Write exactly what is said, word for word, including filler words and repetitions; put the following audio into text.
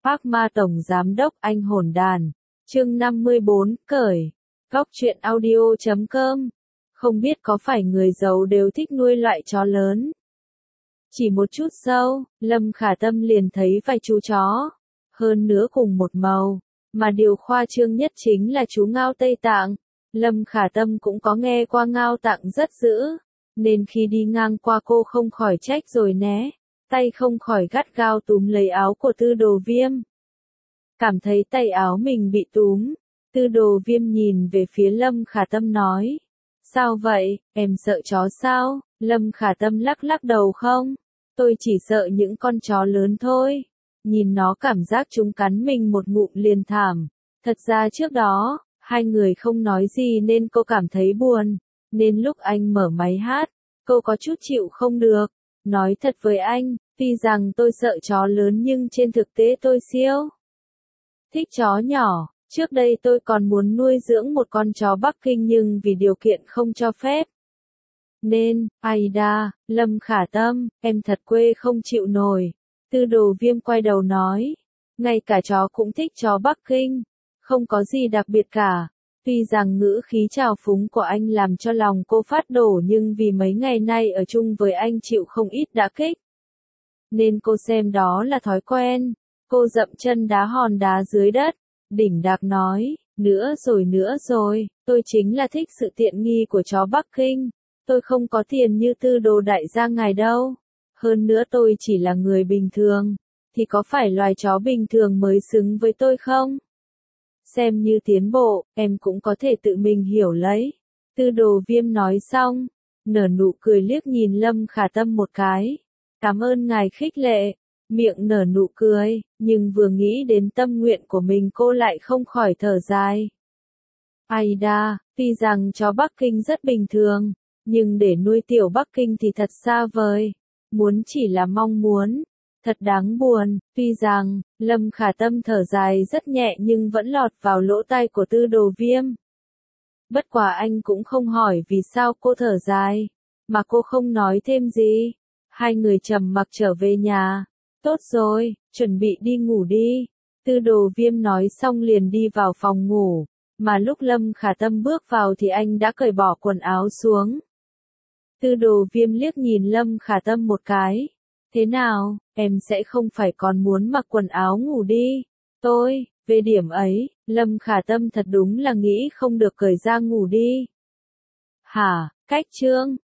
Phác Ma Tổng Giám đốc Anh Hồn Đàn, chương năm mươi bốn, cởi. Góc truyện audio chấm com. Không biết có phải người giàu đều thích nuôi loại chó lớn. Chỉ một chút sau, Lâm Khả Tâm liền thấy vài chú chó, hơn nữa cùng một màu, mà điều khoa trương nhất chính là chú ngao Tây Tạng. Lâm Khả Tâm cũng có nghe qua ngao Tạng rất dữ, nên khi đi ngang qua cô không khỏi trách rồi né, tay không khỏi gắt gao túm lấy áo của Tư Đồ Viêm. Cảm thấy tay áo mình bị túm, Tư Đồ Viêm nhìn về phía Lâm Khả Tâm nói, sao vậy, em sợ chó sao? Lâm Khả Tâm lắc lắc đầu không, tôi chỉ sợ những con chó lớn thôi, nhìn nó cảm giác chúng cắn mình một ngụm liền thảm. Thật ra trước đó, hai người không nói gì nên cô cảm thấy buồn, nên lúc anh mở máy hát, cô có chút chịu không được. Nói thật với anh, tuy rằng tôi sợ chó lớn nhưng trên thực tế tôi siêu thích chó nhỏ. Trước đây tôi còn muốn nuôi dưỡng một con chó Bắc Kinh nhưng vì điều kiện không cho phép. Nên, Aida, Lâm Khả Tâm, em thật quê không chịu nổi. Tư Đồ Viêm quay đầu nói, ngay cả chó cũng thích chó Bắc Kinh, không có gì đặc biệt cả. Tuy rằng ngữ khí trào phúng của anh làm cho lòng cô phát đổ nhưng vì mấy ngày nay ở chung với anh chịu không ít đả kích, nên cô xem đó là thói quen. Cô dậm chân đá hòn đá dưới đất, đỉnh đạc nói, nữa rồi nữa rồi, tôi chính là thích sự tiện nghi của chó Bắc Kinh. Tôi không có tiền như Tư Đồ đại gia ngài đâu. Hơn nữa tôi chỉ là người bình thường, thì có phải loài chó bình thường mới xứng với tôi không? Xem như tiến bộ, em cũng có thể tự mình hiểu lấy. Tư Đồ Viêm nói xong, nở nụ cười liếc nhìn Lâm Khả Tâm một cái. Cảm ơn ngài khích lệ, miệng nở nụ cười, nhưng vừa nghĩ đến tâm nguyện của mình cô lại không khỏi thở dài. Aida, tuy rằng chó Bắc Kinh rất bình thường, nhưng để nuôi tiểu Bắc Kinh thì thật xa vời. Muốn chỉ là mong muốn. Thật đáng buồn, tuy rằng, Lâm Khả Tâm thở dài rất nhẹ nhưng vẫn lọt vào lỗ tai của Tư Đồ Viêm. Bất quá anh cũng không hỏi vì sao cô thở dài, mà cô không nói thêm gì. Hai người trầm mặc trở về nhà. Tốt rồi, chuẩn bị đi ngủ đi. Tư Đồ Viêm nói xong liền đi vào phòng ngủ, mà lúc Lâm Khả Tâm bước vào thì anh đã cởi bỏ quần áo xuống. Tư Đồ Viêm liếc nhìn Lâm Khả Tâm một cái. Thế nào, em sẽ không phải còn muốn mặc quần áo ngủ đi? Tôi, về điểm ấy, Lâm Khả Tâm thật đúng là nghĩ không được cởi ra ngủ đi. Hả, cách chương.